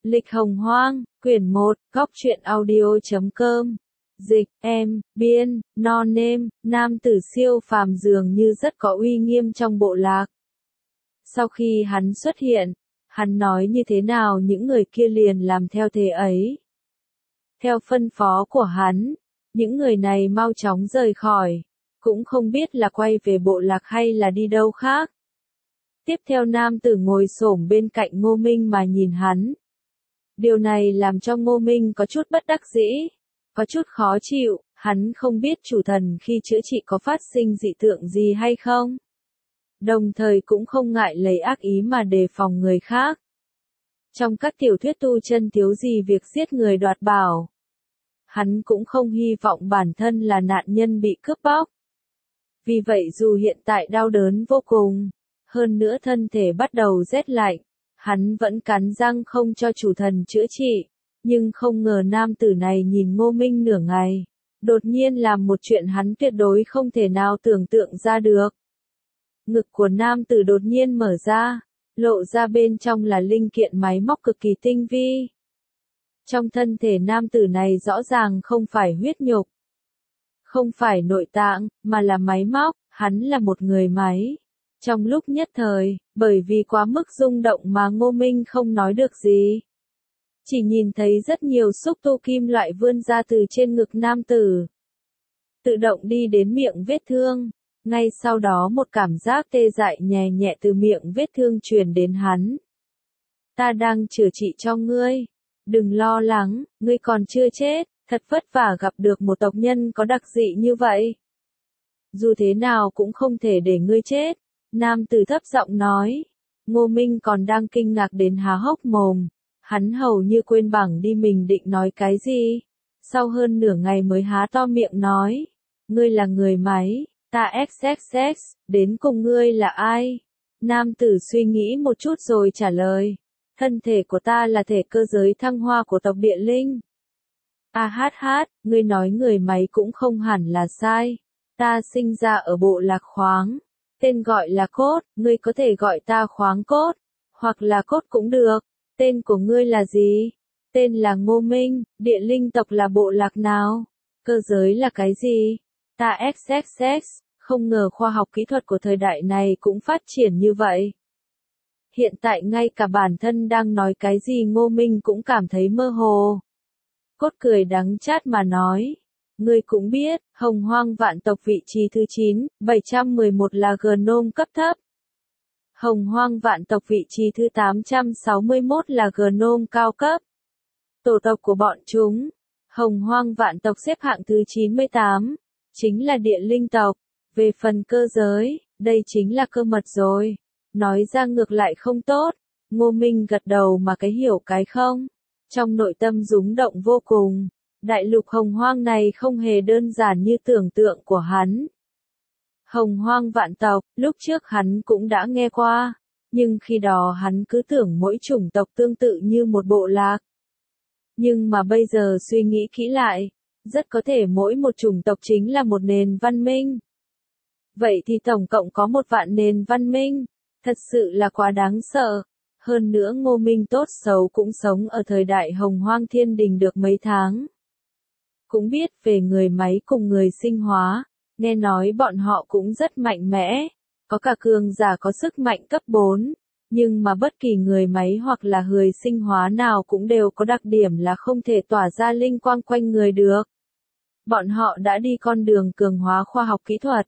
Lịch Hồng Hoang, quyển 1, góc truyện audio.com. Dịch, em, biên, non nêm, nam tử siêu phàm dường như rất có uy nghiêm trong bộ lạc. Sau khi hắn xuất hiện, hắn nói như thế nào những người kia liền làm theo thế ấy. Theo phân phó của hắn, những người này mau chóng rời khỏi, cũng không biết là quay về bộ lạc hay là đi đâu khác. Tiếp theo nam tử ngồi xổm bên cạnh Ngô Minh mà nhìn hắn. Điều này làm cho Ngô Minh có chút bất đắc dĩ, có chút khó chịu, hắn không biết chủ thần khi chữa trị có phát sinh dị tượng gì hay không. Đồng thời cũng không ngại lấy ác ý mà đề phòng người khác. Trong các tiểu thuyết tu chân thiếu gì việc giết người đoạt bảo. Hắn cũng không hy vọng bản thân là nạn nhân bị cướp bóc. Vì vậy dù hiện tại đau đớn vô cùng, hơn nữa thân thể bắt đầu rét lạnh, hắn vẫn cắn răng không cho chủ thần chữa trị, nhưng không ngờ nam tử này nhìn Ngô Minh nửa ngày, đột nhiên làm một chuyện hắn tuyệt đối không thể nào tưởng tượng ra được. Ngực của nam tử đột nhiên mở ra, lộ ra bên trong là linh kiện máy móc cực kỳ tinh vi. Trong thân thể nam tử này rõ ràng không phải huyết nhục, không phải nội tạng, mà là máy móc, hắn là một người máy. Trong lúc nhất thời, bởi vì quá mức rung động mà Ngô Minh không nói được gì. Chỉ nhìn thấy rất nhiều xúc tu kim loại vươn ra từ trên ngực nam tử. Tự động đi đến miệng vết thương. Ngay sau đó một cảm giác tê dại nhẹ nhẹ từ miệng vết thương truyền đến hắn. Ta đang chữa trị cho ngươi. Đừng lo lắng, ngươi còn chưa chết, thật vất vả gặp được một tộc nhân có đặc dị như vậy. Dù thế nào cũng không thể để ngươi chết. Nam tử thấp giọng nói. Ngô Minh còn đang kinh ngạc đến há hốc mồm. Hắn hầu như quên bẵng đi mình định nói cái gì. Sau hơn nửa ngày mới há to miệng nói. Ngươi là người máy, ta XXX, đến cùng ngươi là ai? Nam tử suy nghĩ một chút rồi trả lời. Thân thể của ta là thể cơ giới thăng hoa của tộc địa linh. Ngươi nói người máy cũng không hẳn là sai. Ta sinh ra ở bộ lạc khoáng. Tên gọi là Cốt, ngươi có thể gọi ta Khoáng Cốt, hoặc là Cốt cũng được. Tên của ngươi là gì? Tên là Ngô Minh, địa linh tộc là bộ lạc nào? Cơ giới là cái gì? Ta XXX, không ngờ khoa học kỹ thuật của thời đại này cũng phát triển như vậy. Hiện tại ngay cả bản thân đang nói cái gì Ngô Minh cũng cảm thấy mơ hồ. Cốt cười đắng chát mà nói. Ngươi cũng biết, Hồng Hoang vạn tộc vị trí thứ 9, 711 là Gnome cấp thấp. Hồng Hoang vạn tộc vị trí thứ 861 là Gnome cao cấp. Tổ tộc của bọn chúng, Hồng Hoang vạn tộc xếp hạng thứ 98, chính là địa linh tộc. Về phần cơ giới, đây chính là cơ mật rồi. Nói ra ngược lại không tốt. Ngô Minh gật đầu mà cái hiểu cái không. Trong nội tâm rúng động vô cùng. Đại lục Hồng Hoang này không hề đơn giản như tưởng tượng của hắn. Hồng Hoang vạn tộc, lúc trước hắn cũng đã nghe qua, nhưng khi đó hắn cứ tưởng mỗi chủng tộc tương tự như một bộ lạc. Nhưng mà bây giờ suy nghĩ kỹ lại, rất có thể mỗi một chủng tộc chính là một nền văn minh. Vậy thì tổng cộng có 1 vạn nền văn minh, thật sự là quá đáng sợ. Hơn nữa Ngô Minh tốt xấu cũng sống ở thời đại Hồng Hoang Thiên Đình được mấy tháng. Cũng biết về người máy cùng người sinh hóa, nghe nói bọn họ cũng rất mạnh mẽ, có cả cường giả có sức mạnh cấp 4, nhưng mà bất kỳ người máy hoặc là người sinh hóa nào cũng đều có đặc điểm là không thể tỏa ra linh quang quanh người được. Bọn họ đã đi con đường cường hóa khoa học kỹ thuật,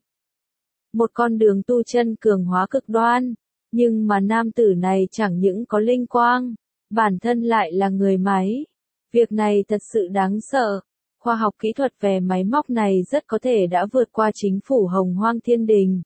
một con đường tu chân cường hóa cực đoan, nhưng mà nam tử này chẳng những có linh quang, bản thân lại là người máy. Việc này thật sự đáng sợ. Khoa học kỹ thuật về máy móc này rất có thể đã vượt qua chính phủ Hồng Hoang Thiên Đình.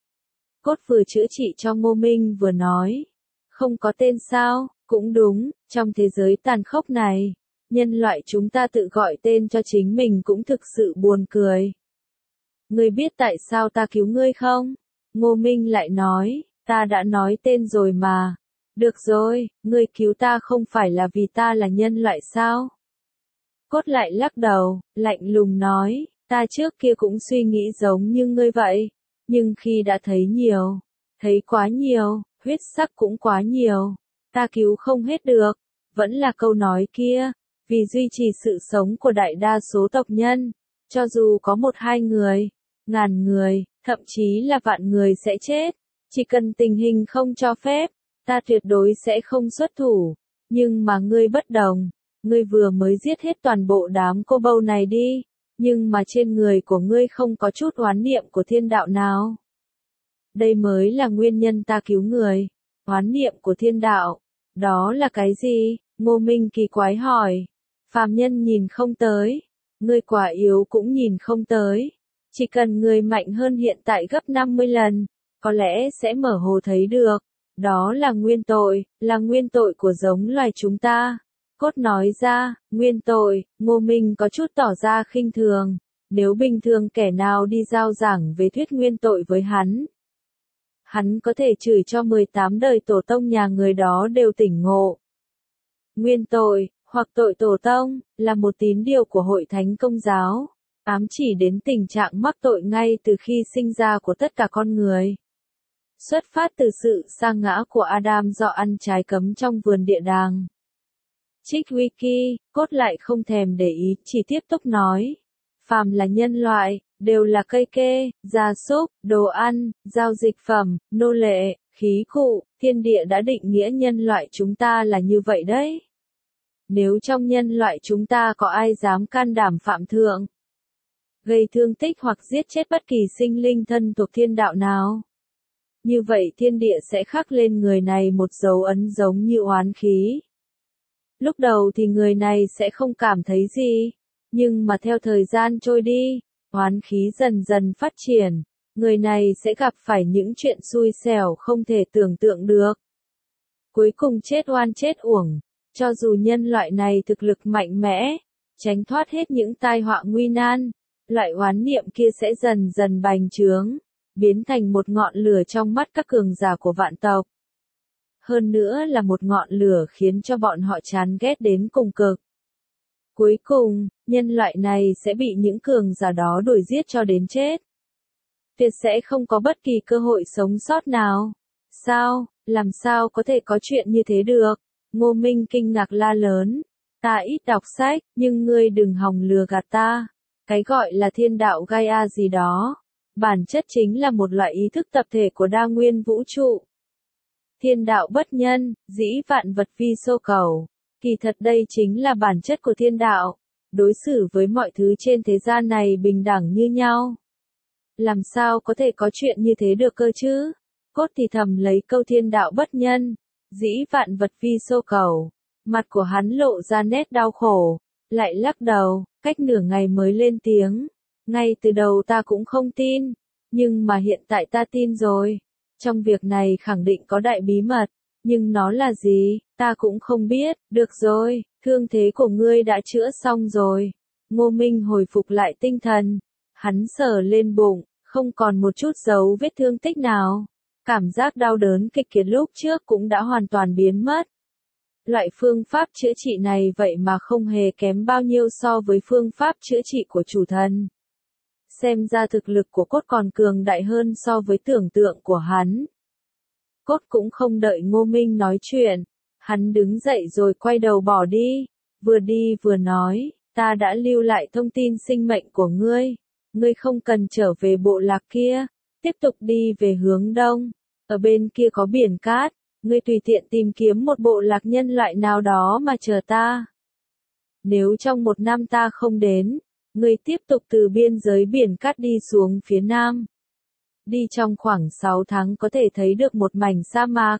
Cốt vừa chữa trị cho Ngô Minh vừa nói. Không có tên sao? Cũng đúng, trong thế giới tàn khốc này, nhân loại chúng ta tự gọi tên cho chính mình cũng thực sự buồn cười. Ngươi biết tại sao ta cứu ngươi không? Ngô Minh lại nói, ta đã nói tên rồi mà. Được rồi, ngươi cứu ta không phải là vì ta là nhân loại sao? Cốt lại lắc đầu, lạnh lùng nói, ta trước kia cũng suy nghĩ giống như ngươi vậy, nhưng khi đã thấy quá nhiều, huyết sắc cũng quá nhiều, ta cứu không hết được, vẫn là câu nói kia, vì duy trì sự sống của đại đa số tộc nhân, cho dù có một hai người, ngàn người, thậm chí là vạn người sẽ chết, chỉ cần tình hình không cho phép, ta tuyệt đối sẽ không xuất thủ, nhưng mà ngươi bất đồng, ngươi vừa mới giết hết toàn bộ đám cô bâu này đi, nhưng mà trên người của ngươi không có chút oán niệm của thiên đạo nào. Đây mới là nguyên nhân ta cứu người, oán niệm của thiên đạo, đó là cái gì? Ngô Minh kỳ quái hỏi, phàm nhân nhìn không tới, ngươi quả yếu cũng nhìn không tới, chỉ cần người mạnh hơn hiện tại gấp 50 lần, có lẽ sẽ mở hồ thấy được, đó là nguyên tội của giống loài chúng ta. Cốt nói ra, nguyên tội, Ngô Minh có chút tỏ ra khinh thường, nếu bình thường kẻ nào đi giao giảng về thuyết nguyên tội với hắn có thể chửi cho 18 đời tổ tông nhà người đó đều tỉnh ngộ. Nguyên tội, hoặc tội tổ tông, là một tín điều của Hội Thánh Công giáo, ám chỉ đến tình trạng mắc tội ngay từ khi sinh ra của tất cả con người. Xuất phát từ sự sa ngã của Adam do ăn trái cấm trong vườn địa đàng. Trích Wiki, Cốt lại không thèm để ý, chỉ tiếp tục nói. Phàm là nhân loại, đều là cây kê, gia súc, đồ ăn, giao dịch phẩm, nô lệ, khí cụ, thiên địa đã định nghĩa nhân loại chúng ta là như vậy đấy. Nếu trong nhân loại chúng ta có ai dám can đảm phạm thượng, gây thương tích hoặc giết chết bất kỳ sinh linh thân thuộc thiên đạo nào, như vậy thiên địa sẽ khắc lên người này một dấu ấn giống như oán khí. Lúc đầu thì người này sẽ không cảm thấy gì, nhưng mà theo thời gian trôi đi, oán khí dần dần phát triển, người này sẽ gặp phải những chuyện xui xẻo không thể tưởng tượng được. Cuối cùng chết oan chết uổng, cho dù nhân loại này thực lực mạnh mẽ, tránh thoát hết những tai họa nguy nan, loại oán niệm kia sẽ dần dần bành trướng, biến thành một ngọn lửa trong mắt các cường giả của vạn tộc. Hơn nữa là một ngọn lửa khiến cho bọn họ chán ghét đến cùng cực. Cuối cùng, nhân loại này sẽ bị những cường giả đó đuổi giết cho đến chết. Tuyệt sẽ không có bất kỳ cơ hội sống sót nào. Sao, làm sao có thể có chuyện như thế được? Ngô Minh kinh ngạc la lớn. Ta ít đọc sách, nhưng ngươi đừng hòng lừa gạt ta. Cái gọi là thiên đạo Gaia gì đó, bản chất chính là một loại ý thức tập thể của đa nguyên vũ trụ. Thiên đạo bất nhân, dĩ vạn vật vi số cầu. Kỳ thật đây chính là bản chất của thiên đạo, đối xử với mọi thứ trên thế gian này bình đẳng như nhau. Làm sao có thể có chuyện như thế được cơ chứ? Cốt thì thầm lấy câu thiên đạo bất nhân, dĩ vạn vật vi số cầu. Mặt của hắn lộ ra nét đau khổ, lại lắc đầu, cách nửa ngày mới lên tiếng. Ngay từ đầu ta cũng không tin, nhưng mà hiện tại ta tin rồi. Trong việc này khẳng định có đại bí mật, nhưng nó là gì, ta cũng không biết. Được rồi, thương thế của ngươi đã chữa xong rồi. Ngô Minh hồi phục lại tinh thần, hắn sờ lên bụng, không còn một chút dấu vết thương tích nào. Cảm giác đau đớn kịch liệt lúc trước cũng đã hoàn toàn biến mất. Loại phương pháp chữa trị này vậy mà không hề kém bao nhiêu so với phương pháp chữa trị của chủ thần. Xem ra thực lực của Cốt còn cường đại hơn so với tưởng tượng của hắn. Cốt cũng không đợi Ngô Minh nói chuyện, hắn đứng dậy rồi quay đầu bỏ đi vừa nói, ta đã lưu lại thông tin sinh mệnh của ngươi không cần trở về bộ lạc kia, tiếp tục đi về hướng đông, ở bên kia có biển cát, ngươi tùy tiện tìm kiếm một bộ lạc nhân loại nào đó mà chờ ta. Nếu trong 1 năm ta không đến, ngươi tiếp tục từ biên giới biển cát đi xuống phía nam. Đi trong khoảng 6 tháng có thể thấy được một mảnh sa mạc.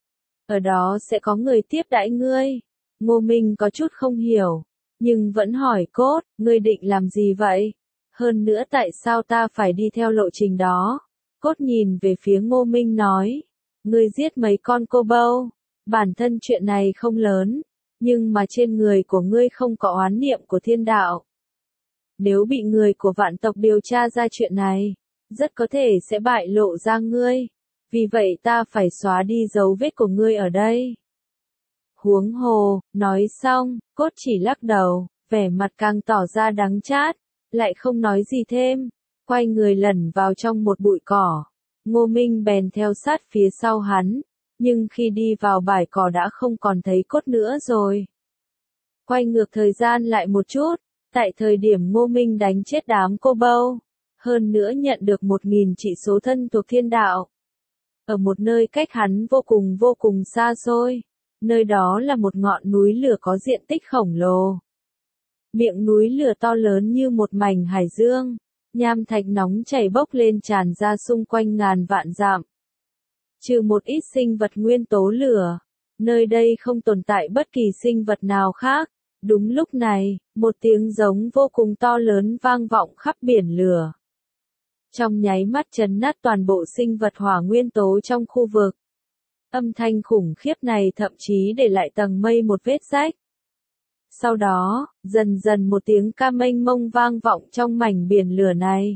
Ở đó sẽ có người tiếp đãi ngươi. Ngô Minh có chút không hiểu, nhưng vẫn hỏi Cốt, ngươi định làm gì vậy? Hơn nữa tại sao ta phải đi theo lộ trình đó? Cốt nhìn về phía Ngô Minh nói, ngươi giết mấy con cô bâu, bản thân chuyện này không lớn, nhưng mà trên người của ngươi không có oán niệm của thiên đạo. Nếu bị người của vạn tộc điều tra ra chuyện này, rất có thể sẽ bại lộ ra ngươi. Vì vậy ta phải xóa đi dấu vết của ngươi ở đây. Huống hồ, nói xong, Cốt chỉ lắc đầu, vẻ mặt càng tỏ ra đắng chát, lại không nói gì thêm, quay người lẩn vào trong một bụi cỏ. Ngô Minh bèn theo sát phía sau hắn, nhưng khi đi vào bãi cỏ đã không còn thấy cốt nữa rồi. Quay ngược thời gian lại một chút, tại thời điểm Ngô Minh đánh chết đám cô bâu, hơn nữa nhận được 1.000 chỉ số thân thuộc thiên đạo. Ở một nơi cách hắn vô cùng xa xôi, nơi đó là một ngọn núi lửa có diện tích khổng lồ. Miệng núi lửa to lớn như một mảnh hải dương, nham thạch nóng chảy bốc lên tràn ra xung quanh ngàn vạn dặm. Trừ một ít sinh vật nguyên tố lửa, nơi đây không tồn tại bất kỳ sinh vật nào khác. Đúng lúc này, một tiếng giống vô cùng to lớn vang vọng khắp biển lửa. Trong nháy mắt chấn nát toàn bộ sinh vật hỏa nguyên tố trong khu vực. Âm thanh khủng khiếp này thậm chí để lại tầng mây một vết rách. Sau đó, dần dần một tiếng ca mênh mông vang vọng trong mảnh biển lửa này.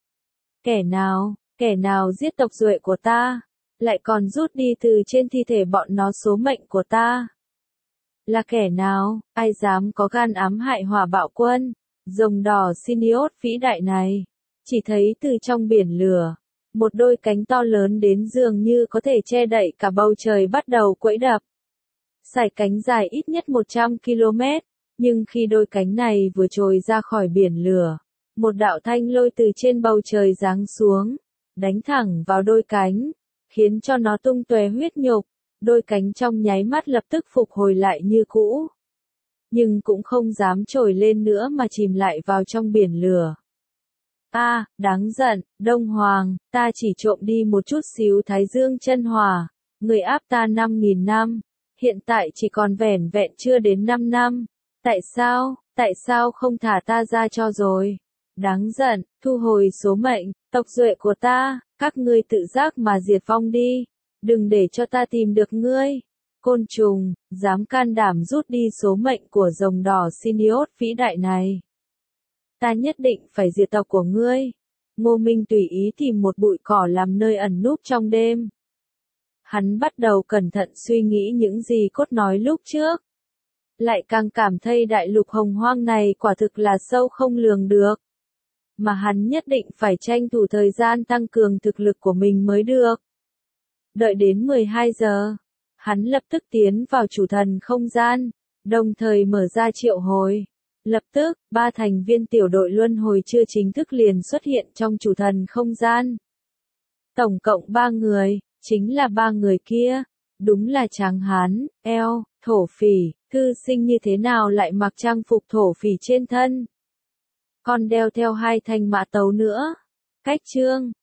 Kẻ nào giết tộc duệ của ta, lại còn rút đi từ trên thi thể bọn nó số mệnh của ta. Là kẻ nào, ai dám có gan ám hại Hỏa Bạo Quân, rồng đỏ Sinios vĩ đại này. Chỉ thấy từ trong biển lửa, một đôi cánh to lớn đến dường như có thể che đậy cả bầu trời bắt đầu quẫy đập. Sải cánh dài ít nhất 100 km, nhưng khi đôi cánh này vừa trồi ra khỏi biển lửa, một đạo thanh lôi từ trên bầu trời giáng xuống, đánh thẳng vào đôi cánh, khiến cho nó tung tóe huyết nhục. Đôi cánh trong nháy mắt lập tức phục hồi lại như cũ. Nhưng cũng không dám trồi lên nữa mà chìm lại vào trong biển lửa. Đáng giận, Đông Hoàng, ta chỉ trộm đi một chút xíu Thái Dương chân hỏa, người áp ta 5.000 năm, hiện tại chỉ còn vẻn vẹn chưa đến 5 năm. Tại sao không thả ta ra cho rồi? Đáng giận, thu hồi số mệnh, tộc duệ của ta, các ngươi tự giác mà diệt vong đi. Đừng để cho ta tìm được ngươi. Côn trùng, dám can đảm rút đi số mệnh của rồng đỏ Sinios vĩ đại này. Ta nhất định phải diệt tộc của ngươi. Ngô Minh tùy ý tìm một bụi cỏ làm nơi ẩn núp trong đêm. Hắn bắt đầu cẩn thận suy nghĩ những gì cốt nói lúc trước. Lại càng cảm thấy đại lục hồng hoang này quả thực là sâu không lường được. Mà hắn nhất định phải tranh thủ thời gian tăng cường thực lực của mình mới được. Đợi đến 12 giờ, hắn lập tức tiến vào chủ thần không gian, đồng thời mở ra triệu hồi. Lập tức, 3 thành viên tiểu đội luân hồi chưa chính thức liền xuất hiện trong chủ thần không gian. Tổng cộng 3 người, chính là 3 người kia. Đúng là Tráng Hán, eo, thổ phỉ, thư sinh như thế nào lại mặc trang phục thổ phỉ trên thân. Còn đeo theo 2 thanh mã tấu nữa. Cách chương